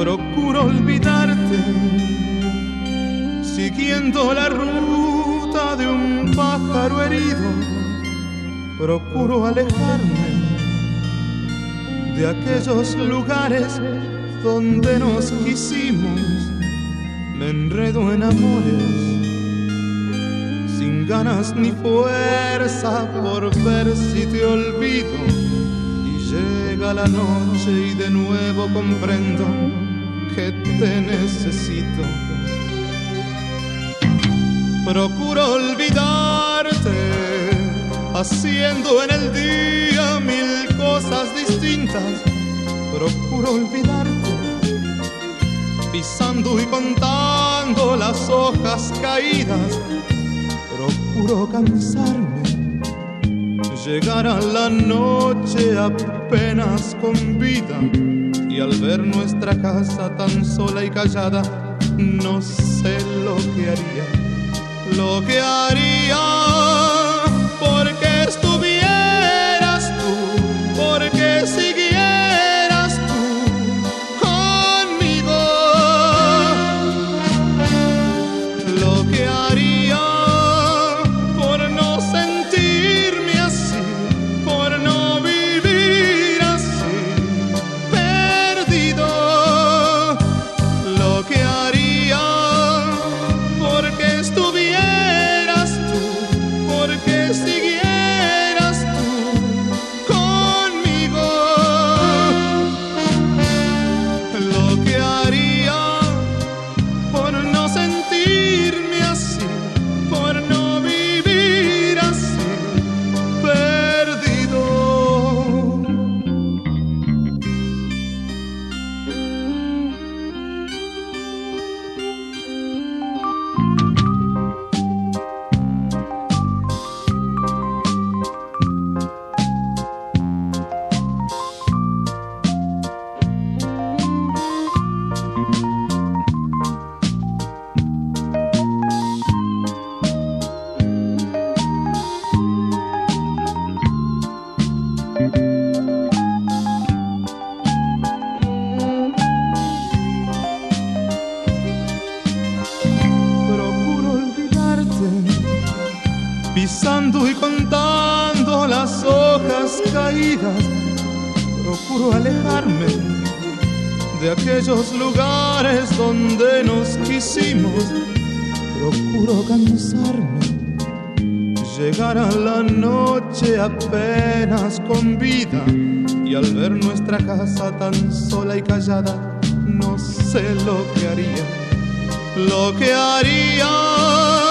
procuro olvidarte, siguiendo la ruta de un pájaro herido. Procuro alejarme de aquellos lugares donde nos quisimos. Me enredo en amores sin ganas ni fuerza por ver si te olvido. Y llega la noche y de nuevo comprendo que te necesito. Procuro olvidarte, haciendo en el día mil cosas distintas. Procuro olvidarte, pisando y contando las hojas caídas. Procuro cansarme, llegar a la noche apenas con vida. Y al ver nuestra casa tan sola y callada, no sé lo que haría. Lo que haría porque estuvieras tú, porque siguieras tú conmigo. Lo que haría por no sentirme así, por no vivir así, perdido. Lo que haría porque estuvieras tú, porque siguieras tú conmigo. Lo que haría por no sentirme así, por no vivir así, perdido. Procuro olvidarte, pisando y contando las hojas caídas. Procuro alejarme de aquellos lugares donde nos quisimos. Procuro cansarme, llegar a la noche apenas con vida. Y al ver nuestra casa tan sola y callada, no sé lo que haría. Lo que haría